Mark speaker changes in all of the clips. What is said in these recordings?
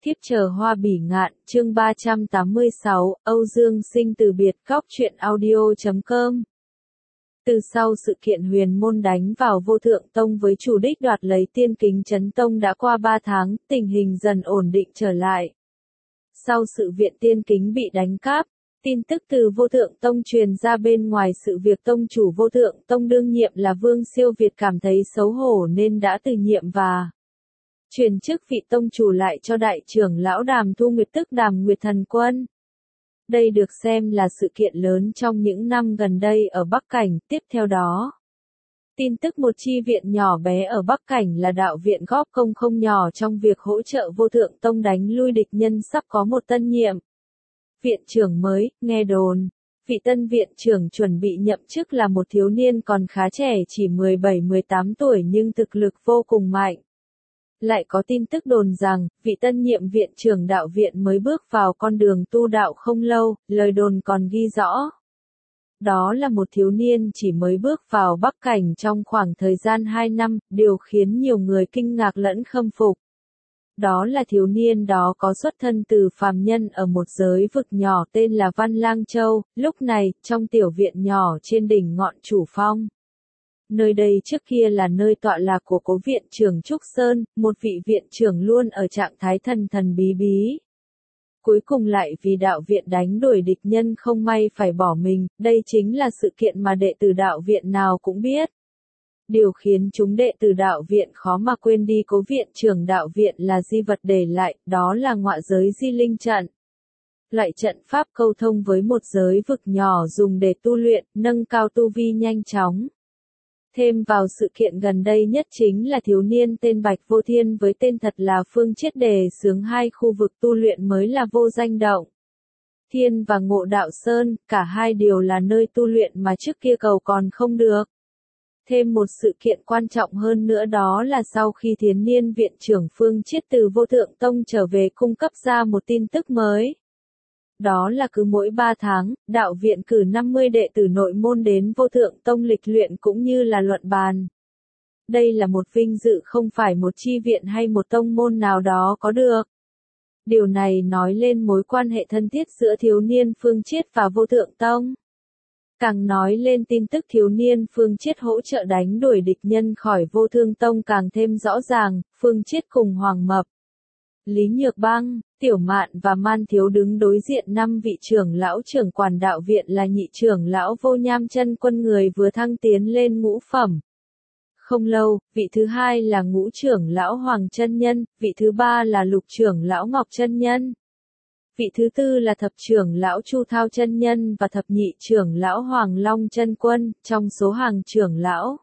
Speaker 1: Thiếp chờ hoa bỉ ngạn, chương 386, Âu Dương Sinh từ biệt. Góc truyện audio.com. Từ sau sự kiện huyền môn đánh vào Vô Thượng Tông với chủ đích đoạt lấy Tiên Kính Chấn Tông đã qua 3 tháng, tình hình dần ổn định trở lại. Sau sự viện Tiên Kính bị đánh cắp, tin tức từ Vô Thượng Tông truyền ra bên ngoài, sự việc tông chủ Vô Thượng Tông đương nhiệm là Vương Siêu Việt cảm thấy xấu hổ nên đã từ nhiệm và truyền chức vị tông chủ lại cho đại trưởng lão Đàm Thu Nguyệt tức Đàm Nguyệt Thần Quân. Đây được xem là sự kiện lớn trong những năm gần đây ở Bắc Cảnh. Tiếp theo đó, tin tức một chi viện nhỏ bé ở Bắc Cảnh là đạo viện góp công không nhỏ trong việc hỗ trợ Vô Thượng Tông đánh lui địch nhân sắp có một tân nhiệm viện trưởng mới. Nghe đồn, vị tân viện trưởng chuẩn bị nhậm chức là một thiếu niên còn khá trẻ, chỉ 17-18 tuổi nhưng thực lực vô cùng mạnh. Lại có tin tức đồn rằng, vị tân nhiệm viện trưởng đạo viện mới bước vào con đường tu đạo không lâu, lời đồn còn ghi rõ. Đó là một thiếu niên chỉ mới bước vào Bắc Cảnh trong khoảng thời gian 2 năm, điều khiến nhiều người kinh ngạc lẫn khâm phục. Đó là thiếu niên đó có xuất thân từ phàm nhân ở một giới vực nhỏ tên là Văn Lang Châu, lúc này, trong tiểu viện nhỏ trên đỉnh ngọn Chủ Phong. Nơi đây trước kia là nơi tọa lạc của cố viện trưởng Trúc Sơn, một vị viện trưởng luôn ở trạng thái thần thần bí bí. Cuối cùng lại vì đạo viện đánh đuổi địch nhân không may phải bỏ mình, đây chính là sự kiện mà đệ tử đạo viện nào cũng biết. Điều khiến chúng đệ tử đạo viện khó mà quên đi cố viện trưởng đạo viện là di vật để lại, đó là ngọa giới di linh trận. Loại trận pháp câu thông với một giới vực nhỏ dùng để tu luyện, nâng cao tu vi nhanh chóng. Thêm vào sự kiện gần đây nhất chính là thiếu niên tên Bạch Vô Thiên với tên thật là Phương Chiết đề xướng hai khu vực tu luyện mới là Vô Danh Động Thiên và Ngộ Đạo Sơn, cả hai đều là nơi tu luyện mà trước kia cầu còn không được. Thêm một sự kiện quan trọng hơn nữa đó là sau khi thiếu niên viện trưởng Phương Chiết từ Vô Thượng Tông trở về cung cấp ra một tin tức mới. Đó là cứ mỗi 3 tháng, đạo viện cử 50 đệ tử nội môn đến Vô Thượng Tông lịch luyện cũng như là luận bàn. Đây là một vinh dự không phải một chi viện hay một tông môn nào đó có được. Điều này nói lên mối quan hệ thân thiết giữa thiếu niên Phương Chiết và Vô Thượng Tông. Càng nói lên tin tức thiếu niên Phương Chiết hỗ trợ đánh đuổi địch nhân khỏi Vô Thượng Tông càng thêm rõ ràng. Phương Chiết cùng Hoàng Mập, Lý Nhược Băng, Tiểu Mạn và Man Thiếu đứng đối diện 5 vị trưởng lão trưởng quản đạo viện là nhị trưởng lão Vô Nham Chân Quân, người vừa thăng tiến lên ngũ phẩm. Không lâu, vị thứ hai là ngũ trưởng lão Hoàng Chân Nhân, vị thứ ba là lục trưởng lão Ngọc Chân Nhân. Vị thứ tư là thập trưởng lão Chu Thao Chân Nhân và thập nhị trưởng lão Hoàng Long Chân Quân. Trong số hàng trưởng lão,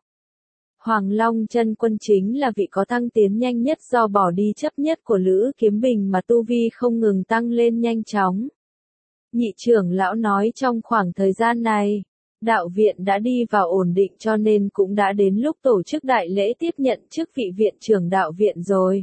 Speaker 1: Hoàng Long Chân Quân chính là vị có thăng tiến nhanh nhất do bỏ đi chấp nhất của Lữ Kiếm Bình mà tu vi không ngừng tăng lên nhanh chóng. Nhị trưởng lão nói trong khoảng thời gian này, đạo viện đã đi vào ổn định cho nên cũng đã đến lúc tổ chức đại lễ tiếp nhận chức vị viện trưởng đạo viện rồi.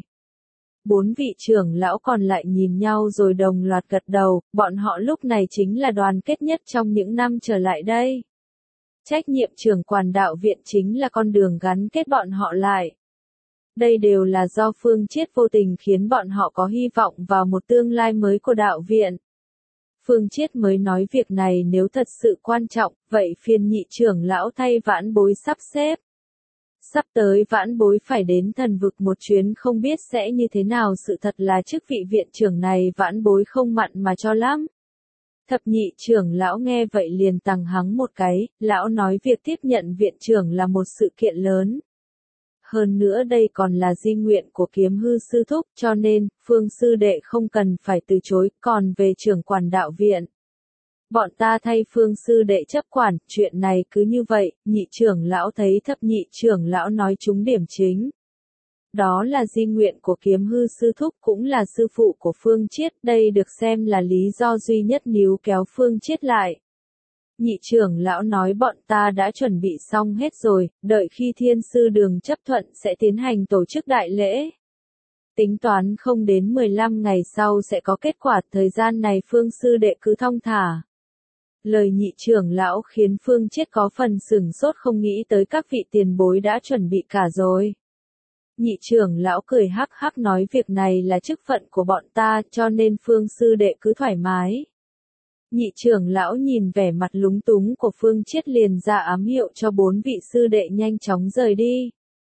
Speaker 1: 4 vị trưởng lão còn lại nhìn nhau rồi đồng loạt gật đầu, bọn họ lúc này chính là đoàn kết nhất trong những năm trở lại đây. Trách nhiệm trưởng quản đạo viện chính là con đường gắn kết bọn họ lại. Đây đều là do Phương Chiết vô tình khiến bọn họ có hy vọng vào một tương lai mới của đạo viện. Phương Chiết mới nói việc này nếu thật sự quan trọng, vậy phiền nhị trưởng lão thay vãn bối sắp xếp. Sắp tới vãn bối phải đến thần vực một chuyến, không biết sẽ như thế nào. Sự thật là chức vị viện trưởng này vãn bối không mặn mà cho lắm. Thập nhị trưởng lão nghe vậy liền tằng hắng một cái, lão nói việc tiếp nhận viện trưởng là một sự kiện lớn. Hơn nữa đây còn là di nguyện của Kiếm Hư sư thúc, cho nên, Phương sư đệ không cần phải từ chối. Còn về trưởng quản đạo viện, bọn ta thay Phương sư đệ chấp quản, chuyện này cứ như vậy. Nhị trưởng lão thấy thập nhị trưởng lão nói trúng điểm chính. Đó là di nguyện của Kiếm Hư sư thúc, cũng là sư phụ của Phương Chiết, đây được xem là lý do duy nhất níu kéo Phương Chiết lại. Nhị trưởng lão nói bọn ta đã chuẩn bị xong hết rồi, đợi khi Thiên sư đường chấp thuận sẽ tiến hành tổ chức đại lễ. Tính toán không đến 15 ngày sau sẽ có kết quả, thời gian này Phương sư đệ cứ thong thả. Lời nhị trưởng lão khiến Phương Chiết có phần sửng sốt, không nghĩ tới các vị tiền bối đã chuẩn bị cả rồi. Nhị trưởng lão cười hắc hắc nói việc này là chức phận của bọn ta cho nên Phương sư đệ cứ thoải mái. Nhị trưởng lão nhìn vẻ mặt lúng túng của Phương Chiết liền ra ám hiệu cho 4 vị sư đệ nhanh chóng rời đi.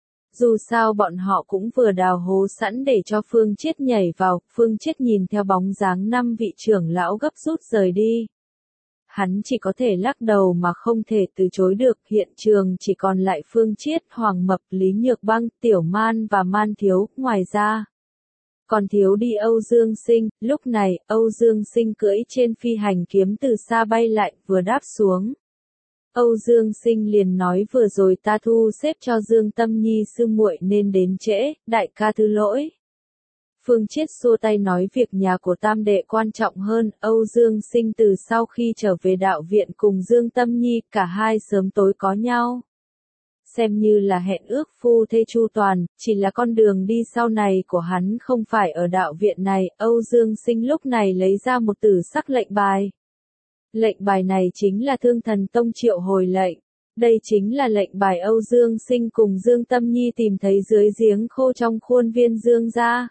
Speaker 1: Dù sao bọn họ cũng vừa đào hố sẵn để cho Phương Chiết nhảy vào, Phương Chiết nhìn theo bóng dáng 5 vị trưởng lão gấp rút rời đi. Hắn chỉ có thể lắc đầu mà không thể từ chối được, hiện trường chỉ còn lại Phương Chiết, Hoàng Mập, Lý Nhược Băng, Tiểu Man và Man Thiếu, ngoài ra còn thiếu đi Âu Dương Sinh. Lúc này, Âu Dương Sinh cưỡi trên phi hành kiếm từ xa bay lại, vừa đáp xuống. Âu Dương Sinh liền nói vừa rồi ta thu xếp cho Dương Tâm Nhi sư muội nên đến trễ, đại ca thứ lỗi. Phương Chiết xua tay nói việc nhà của tam đệ quan trọng hơn. Âu Dương Sinh từ sau khi trở về đạo viện cùng Dương Tâm Nhi, cả hai sớm tối có nhau. Xem như là hẹn ước phu thê chu toàn, chỉ là con đường đi sau này của hắn không phải ở đạo viện này. Âu Dương Sinh lúc này lấy ra một tử sắc lệnh bài. Lệnh bài này chính là Thương Thần Tông triệu hồi lệnh. Đây chính là lệnh bài Âu Dương Sinh cùng Dương Tâm Nhi tìm thấy dưới giếng khô trong khuôn viên Dương gia.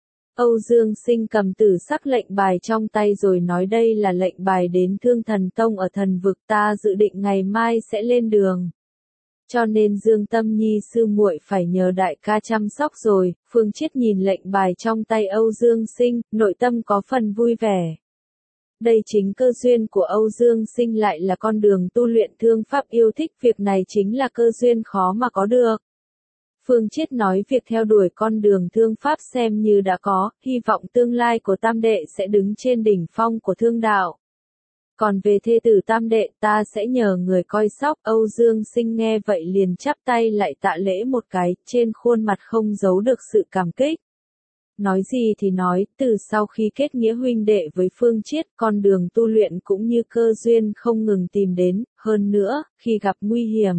Speaker 1: Âu Dương Sinh cầm tử sắc lệnh bài trong tay rồi nói đây là lệnh bài đến Thương Thần Tông ở thần vực, ta dự định ngày mai sẽ lên đường. Cho nên Dương Tâm Nhi sư muội phải nhờ đại ca chăm sóc rồi. Phương Chiết nhìn lệnh bài trong tay Âu Dương Sinh, nội tâm có phần vui vẻ. Đây chính cơ duyên của Âu Dương Sinh, lại là con đường tu luyện thương pháp, yêu thích việc này chính là cơ duyên khó mà có được. Phương Chiết nói việc theo đuổi con đường thương pháp xem như đã có, hy vọng tương lai của tam đệ sẽ đứng trên đỉnh phong của thương đạo. Còn về thê tử tam đệ ta sẽ nhờ người coi sóc. Âu Dương Sinh nghe vậy liền chắp tay lại tạ lễ một cái, trên khuôn mặt không giấu được sự cảm kích. Nói gì thì nói, từ sau khi kết nghĩa huynh đệ với Phương Chiết, con đường tu luyện cũng như cơ duyên không ngừng tìm đến, hơn nữa, khi gặp nguy hiểm.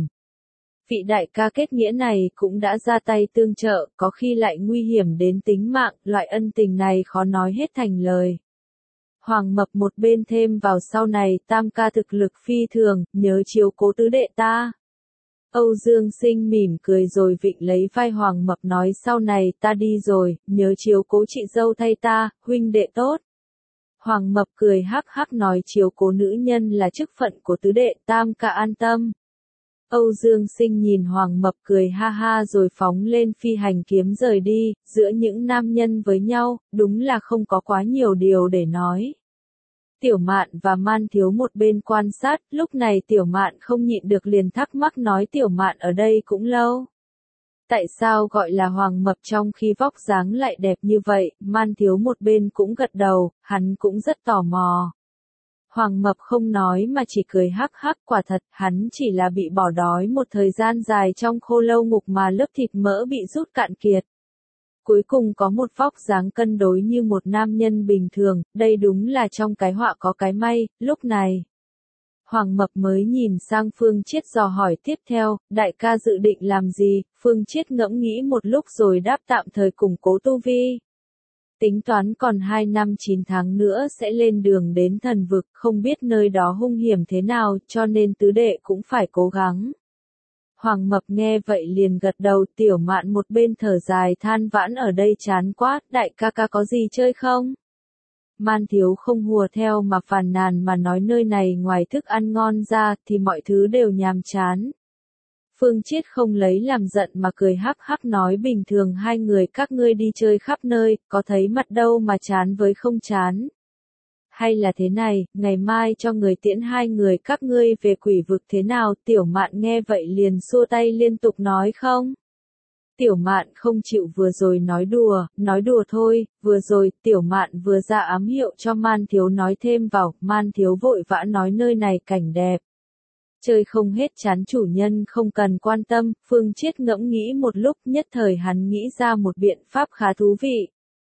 Speaker 1: Vị đại ca kết nghĩa này cũng đã ra tay tương trợ, có khi lại nguy hiểm đến tính mạng, loại ân tình này khó nói hết thành lời. Hoàng Mập một bên thêm vào sau này tam ca thực lực phi thường, nhớ chiếu cố tứ đệ ta. Âu Dương Sinh mỉm cười rồi vịnh lấy vai Hoàng Mập nói sau này ta đi rồi, nhớ chiếu cố chị dâu thay ta, huynh đệ tốt. Hoàng Mập cười hắc hắc nói chiếu cố nữ nhân là chức phận của tứ đệ, tam ca an tâm. Âu Dương Sinh nhìn Hoàng Mập cười ha ha rồi phóng lên phi hành kiếm rời đi. Giữa những nam nhân với nhau, đúng là không có quá nhiều điều để nói. Tiểu Mạn và Man Thiếu một bên quan sát, lúc này Tiểu Mạn không nhịn được liền thắc mắc nói Tiểu Mạn ở đây cũng lâu. Tại sao gọi là Hoàng Mập trong khi vóc dáng lại đẹp như vậy? Man Thiếu một bên cũng gật đầu, hắn cũng rất tò mò. Hoàng Mập không nói mà chỉ cười hắc hắc, quả thật, hắn chỉ là bị bỏ đói một thời gian dài trong khô lâu ngục mà lớp thịt mỡ bị rút cạn kiệt. Cuối cùng có một vóc dáng cân đối như một nam nhân bình thường, đây đúng là trong cái họa có cái may. Lúc này, Hoàng Mập mới nhìn sang Phương Chiết dò hỏi tiếp theo, đại ca dự định làm gì? Phương Chiết ngẫm nghĩ một lúc rồi đáp tạm thời củng cố tu vi. Tính toán còn 2 năm 9 tháng nữa sẽ lên đường đến thần vực, không biết nơi đó hung hiểm thế nào, cho nên tứ đệ cũng phải cố gắng. Hoàng Mập nghe vậy liền gật đầu. Tiểu Mạn một bên thở dài than vãn ở đây chán quá, đại ca ca có gì chơi không? Man Thiếu không hùa theo mà phàn nàn mà nói nơi này ngoài thức ăn ngon ra thì mọi thứ đều nhàm chán. Phương Chiết không lấy làm giận mà cười hắc hắc nói bình thường hai người các ngươi đi chơi khắp nơi, có thấy mặt đâu mà chán với không chán. Hay là thế này, ngày mai cho người tiễn hai người các ngươi về quỷ vực thế nào? Tiểu Mạn nghe vậy liền xua tay liên tục nói không. Tiểu Mạn không chịu, vừa rồi nói đùa thôi, vừa rồi Tiểu Mạn vừa ra ám hiệu cho Man Thiếu nói thêm vào, Man Thiếu vội vã nói nơi này cảnh đẹp. Chơi không hết chán chủ nhân không cần quan tâm. Phương Chiết ngẫm nghĩ một lúc, nhất thời hắn nghĩ ra một biện pháp khá thú vị.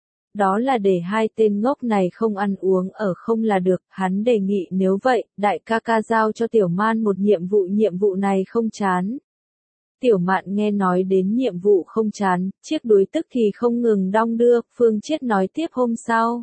Speaker 1: Đó là để hai tên ngốc này không ăn uống ở không là được, hắn đề nghị nếu vậy, đại ca ca giao cho Tiểu Man một nhiệm vụ này không chán. Tiểu Mạn nghe nói đến nhiệm vụ không chán, chiếc đuôi tức thì không ngừng đong đưa. Phương Chiết nói tiếp hôm sau.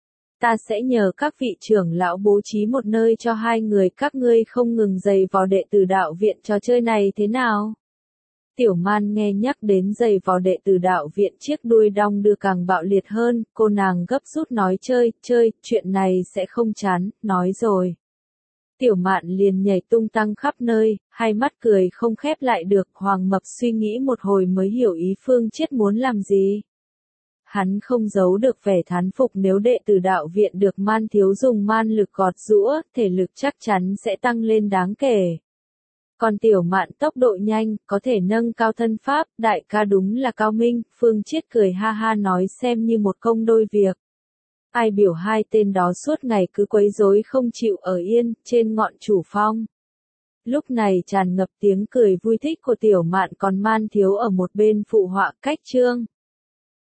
Speaker 1: Ta sẽ nhờ các vị trưởng lão bố trí một nơi cho hai người các ngươi không ngừng giày vò đệ tử đạo viện, trò chơi này thế nào? Tiểu Man nghe nhắc đến giày vò đệ tử đạo viện chiếc đuôi đong đưa càng bạo liệt hơn, cô nàng gấp rút nói chơi, chuyện này sẽ không chán, nói rồi. Tiểu Mạn liền nhảy tung tăng khắp nơi, hai mắt cười không khép lại được, Hoàng Mập suy nghĩ một hồi mới hiểu ý Phương Chiết muốn làm gì. Hắn không giấu được vẻ thán phục nếu đệ tử đạo viện được Man thiếu dùng man lực gọt giũa, thể lực chắc chắn sẽ tăng lên đáng kể. Còn Tiểu Mạn tốc độ nhanh, có thể nâng cao thân pháp, đại ca đúng là cao minh, Phương Chiết cười ha ha nói xem như một công đôi việc. Ai biểu hai tên đó suốt ngày cứ quấy rối không chịu ở yên, trên ngọn chủ phong. Lúc này tràn ngập tiếng cười vui thích của Tiểu Mạn còn Man thiếu ở một bên phụ họa cách chương.